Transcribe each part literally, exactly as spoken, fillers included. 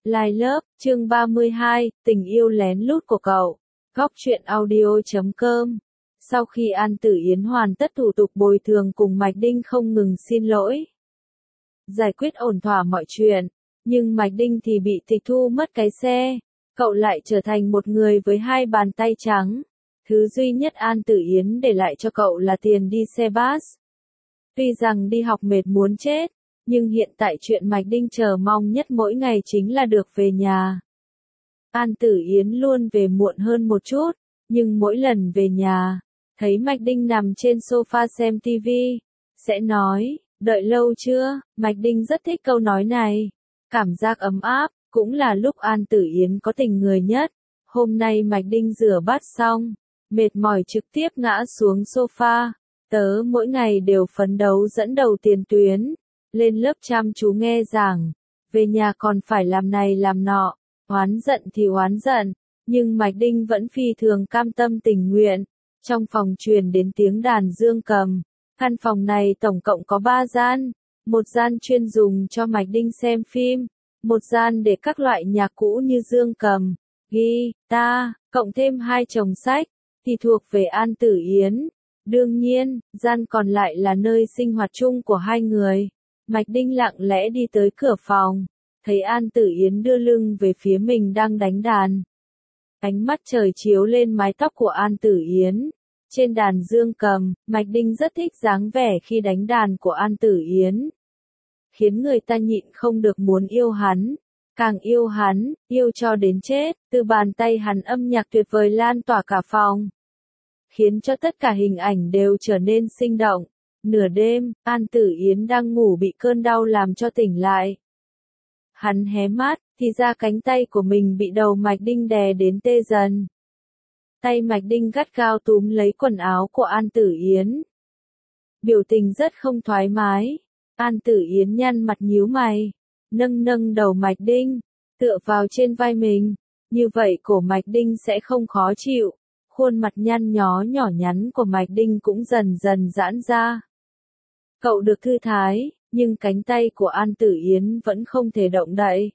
Lai lớp, chương ba mươi hai, tình yêu lén lút của cậu. Góc truyện audio chấm com. Sau khi An Tử Yến hoàn tất thủ tục bồi thường cùng Mạch Đinh không ngừng xin lỗi, giải quyết ổn thỏa mọi chuyện, nhưng Mạch Đinh thì bị tịch thu mất cái xe. Cậu lại trở thành một người với hai bàn tay trắng. Thứ duy nhất An Tử Yến để lại cho cậu là tiền đi xe bus. Tuy rằng đi học mệt muốn chết, nhưng hiện tại chuyện Mạch Đinh chờ mong nhất mỗi ngày chính là được về nhà. An Tử Yến luôn về muộn hơn một chút, nhưng mỗi lần về nhà, thấy Mạch Đinh nằm trên sofa xem tivi, sẽ nói, đợi lâu chưa? Mạch Đinh rất thích câu nói này. Cảm giác ấm áp, cũng là lúc An Tử Yến có tình người nhất. Hôm nay Mạch Đinh rửa bát xong, mệt mỏi trực tiếp ngã xuống sofa. Tớ mỗi ngày đều phấn đấu dẫn đầu tiền tuyến, lên lớp chăm chú nghe giảng, về nhà còn phải làm này làm nọ, oán giận thì oán giận, nhưng Mạch Đinh vẫn phi thường cam tâm tình nguyện. Trong phòng truyền đến tiếng đàn dương cầm. Căn phòng này tổng cộng có ba gian, một gian chuyên dùng cho Mạch Đinh xem phim, một gian để các loại nhạc cũ như dương cầm, guitar, cộng thêm hai chồng sách, thì thuộc về An Tử Yến. Đương nhiên, gian còn lại là nơi sinh hoạt chung của hai người. Mạch Đinh lặng lẽ đi tới cửa phòng, thấy An Tử Yến đưa lưng về phía mình đang đánh đàn. Ánh mắt trời chiếu lên mái tóc của An Tử Yến. Trên đàn dương cầm, Mạch Đinh rất thích dáng vẻ khi đánh đàn của An Tử Yến. Khiến người ta nhịn không được muốn yêu hắn. Càng yêu hắn, yêu cho đến chết, từ bàn tay hắn âm nhạc tuyệt vời lan tỏa cả phòng. Khiến cho tất cả hình ảnh đều trở nên sinh động. Nửa đêm, An Tử Yến đang ngủ bị cơn đau làm cho tỉnh lại. Hắn hé mắt, thì ra cánh tay của mình bị đầu Mạch Đinh đè đến tê dần. Tay Mạch Đinh gắt gao túm lấy quần áo của An Tử Yến. Biểu tình rất không thoải mái. An Tử Yến nhăn mặt nhíu mày, nâng nâng đầu Mạch Đinh, tựa vào trên vai mình. Như vậy cổ Mạch Đinh sẽ không khó chịu. Khuôn mặt nhăn nhó nhỏ nhắn của Mạch Đinh cũng dần dần giãn ra. Cậu được thư thái, nhưng cánh tay của An Tử Yến vẫn không thể động đậy.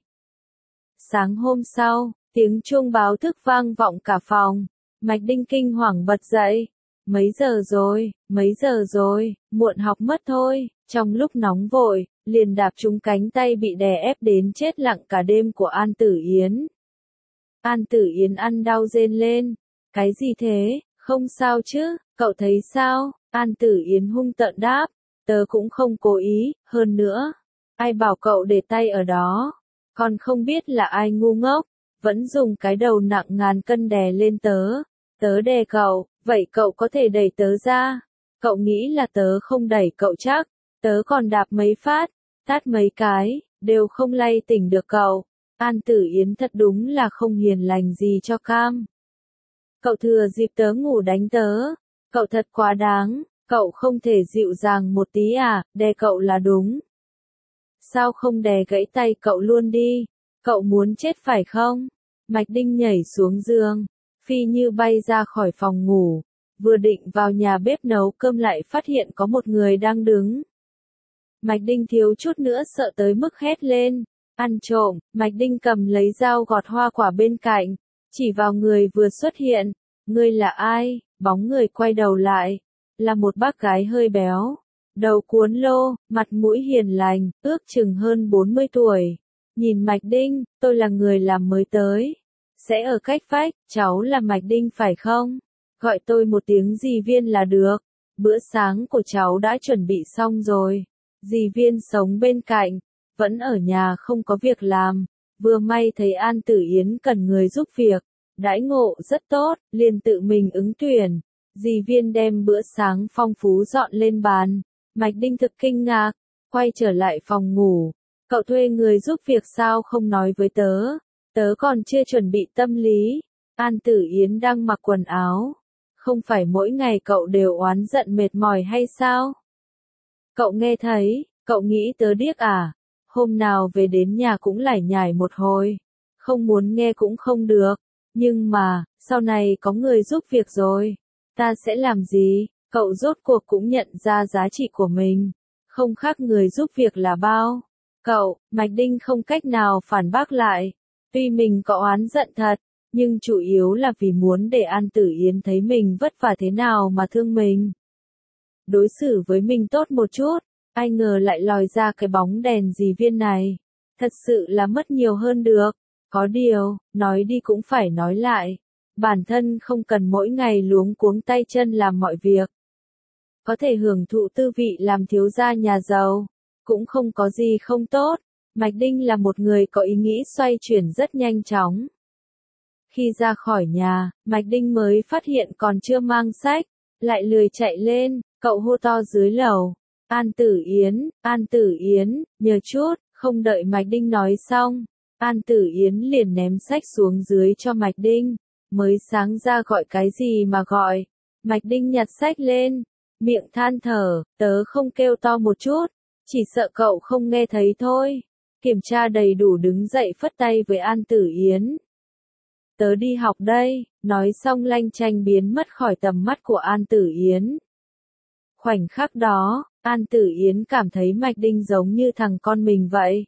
Sáng hôm sau, tiếng chuông báo thức vang vọng cả phòng. Mạch Đinh kinh hoàng bật dậy. Mấy giờ rồi, mấy giờ rồi, muộn học mất thôi. Trong lúc nóng vội, liền đạp trúng cánh tay bị đè ép đến chết lặng cả đêm của An Tử Yến. An Tử Yến ăn đau rên lên. Cái gì thế, không sao chứ, cậu thấy sao? An Tử Yến hung tợn đáp. Tớ cũng không cố ý, hơn nữa. Ai bảo cậu để tay ở đó? Còn không biết là ai ngu ngốc, vẫn dùng cái đầu nặng ngàn cân đè lên tớ. Tớ đè cậu, vậy cậu có thể đẩy tớ ra. Cậu nghĩ là tớ không đẩy cậu chắc. Tớ còn đạp mấy phát, tát mấy cái, đều không lay tỉnh được cậu. An Tử Yến thật đúng là không hiền lành gì cho cam. Cậu thừa dịp tớ ngủ đánh tớ. Cậu thật quá đáng, cậu không thể dịu dàng một tí à, đè cậu là đúng. Sao không đè gãy tay cậu luôn đi? Cậu muốn chết phải không? Mạch Đinh nhảy xuống giường, phi như bay ra khỏi phòng ngủ, vừa định vào nhà bếp nấu cơm lại phát hiện có một người đang đứng. Mạch Đinh thiếu chút nữa sợ tới mức hét lên, ăn trộm. Mạch Đinh cầm lấy dao gọt hoa quả bên cạnh, chỉ vào người vừa xuất hiện. Ngươi là ai? Bóng người quay đầu lại, là một bác gái hơi béo, đầu cuốn lô, mặt mũi hiền lành, ước chừng hơn bốn mươi tuổi. Nhìn Mạch Đinh, tôi là người làm mới tới. Sẽ ở cách vách, cháu là Mạch Đinh phải không? Gọi tôi một tiếng dì Viên là được. Bữa sáng của cháu đã chuẩn bị xong rồi. Dì Viên sống bên cạnh, vẫn ở nhà không có việc làm. Vừa may thấy An Tử Yến cần người giúp việc, đãi ngộ rất tốt, liền tự mình ứng tuyển. Dì Viên đem bữa sáng phong phú dọn lên bàn. Mạch Đinh thực kinh ngạc, quay trở lại phòng ngủ. Cậu thuê người giúp việc sao không nói với tớ? Tớ còn chưa chuẩn bị tâm lý. An Tử Yến đang mặc quần áo. Không phải mỗi ngày cậu đều oán giận mệt mỏi hay sao? Cậu nghe thấy, cậu nghĩ tớ điếc à? Hôm nào về đến nhà cũng lải nhải một hồi. Không muốn nghe cũng không được. Nhưng mà, sau này có người giúp việc rồi. Ta sẽ làm gì? Cậu rốt cuộc cũng nhận ra giá trị của mình. Không khác người giúp việc là bao. Cậu, Mạch Đinh không cách nào phản bác lại. Tuy mình có oán giận thật, nhưng chủ yếu là vì muốn để An Tử Yến thấy mình vất vả thế nào mà thương mình. Đối xử với mình tốt một chút, ai ngờ lại lòi ra cái bóng đèn dì Viên này. Thật sự là mất nhiều hơn được. Có điều, nói đi cũng phải nói lại. Bản thân không cần mỗi ngày luống cuống tay chân làm mọi việc. Có thể hưởng thụ tư vị làm thiếu gia nhà giàu, cũng không có gì không tốt. Mạch Đinh là một người có ý nghĩ xoay chuyển rất nhanh chóng. Khi ra khỏi nhà, Mạch Đinh mới phát hiện còn chưa mang sách, lại lười chạy lên, cậu hô to dưới lầu. An Tử Yến, An Tử Yến, nhờ chút, không đợi Mạch Đinh nói xong. An Tử Yến liền ném sách xuống dưới cho Mạch Đinh, mới sáng ra gọi cái gì mà gọi. Mạch Đinh nhặt sách lên, miệng than thở, tớ không kêu to một chút, chỉ sợ cậu không nghe thấy thôi. Kiểm tra đầy đủ đứng dậy phất tay với An Tử Yến. Tớ đi học đây, nói xong lanh chanh biến mất khỏi tầm mắt của An Tử Yến. Khoảnh khắc đó, An Tử Yến cảm thấy Mạch Đinh giống như thằng con mình vậy.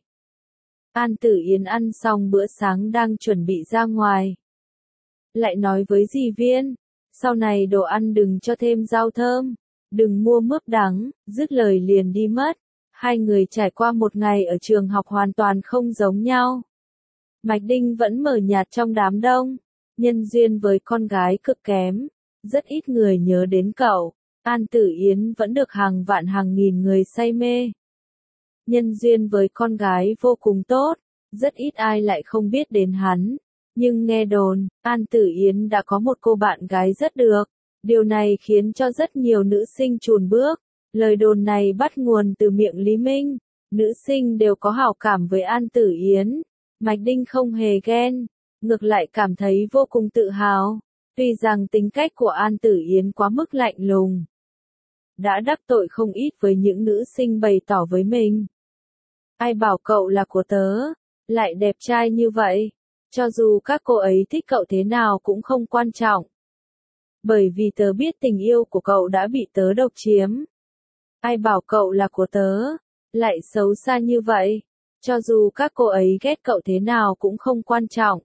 An Tử Yến ăn xong bữa sáng đang chuẩn bị ra ngoài. Lại nói với dì Viên, sau này đồ ăn đừng cho thêm rau thơm, đừng mua mướp đắng, dứt lời liền đi mất. Hai người trải qua một ngày ở trường học hoàn toàn không giống nhau. Mạch Đinh vẫn mờ nhạt trong đám đông, nhân duyên với con gái cực kém, rất ít người nhớ đến cậu. An Tử Yến vẫn được hàng vạn hàng nghìn người say mê. Nhân duyên với con gái vô cùng tốt, rất ít ai lại không biết đến hắn. Nhưng nghe đồn, An Tử Yến đã có một cô bạn gái rất được. Điều này khiến cho rất nhiều nữ sinh chùn bước. Lời đồn này bắt nguồn từ miệng Lý Minh. Nữ sinh đều có hảo cảm với An Tử Yến. Mạch Đinh không hề ghen, ngược lại cảm thấy vô cùng tự hào. Tuy rằng tính cách của An Tử Yến quá mức lạnh lùng, đã đắc tội không ít với những nữ sinh bày tỏ với mình. Ai bảo cậu là của tớ, lại đẹp trai như vậy, cho dù các cô ấy thích cậu thế nào cũng không quan trọng. Bởi vì tớ biết tình yêu của cậu đã bị tớ độc chiếm. Ai bảo cậu là của tớ, lại xấu xa như vậy, cho dù các cô ấy ghét cậu thế nào cũng không quan trọng.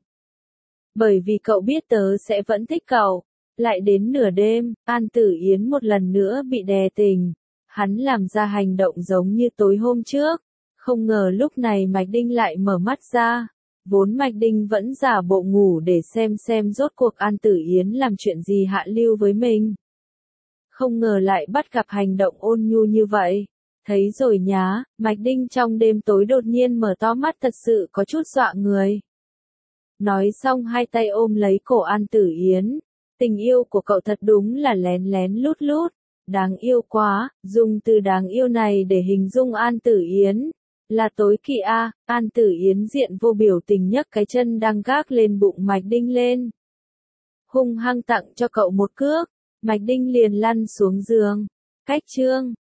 Bởi vì cậu biết tớ sẽ vẫn thích cậu. Lại đến nửa đêm, An Tử Yến một lần nữa bị đè tình. Hắn làm ra hành động giống như tối hôm trước. Không ngờ lúc này Mạch Đinh lại mở mắt ra. Vốn Mạch Đinh vẫn giả bộ ngủ để xem xem rốt cuộc An Tử Yến làm chuyện gì hạ lưu với mình. Không ngờ lại bắt gặp hành động ôn nhu như vậy. Thấy rồi nhá, Mạch Đinh trong đêm tối đột nhiên mở to mắt thật sự có chút dọa người. Nói xong hai tay ôm lấy cổ An Tử Yến. Tình yêu của cậu thật đúng là lén lén lút lút, đáng yêu quá, dùng từ đáng yêu này để hình dung An Tử Yến, là tối kỵ a. An Tử Yến diện vô biểu tình nhấc cái chân đang gác lên bụng Mạch Đinh lên. Hung hăng tặng cho cậu một cước, Mạch Đinh liền lăn xuống giường. Cách chương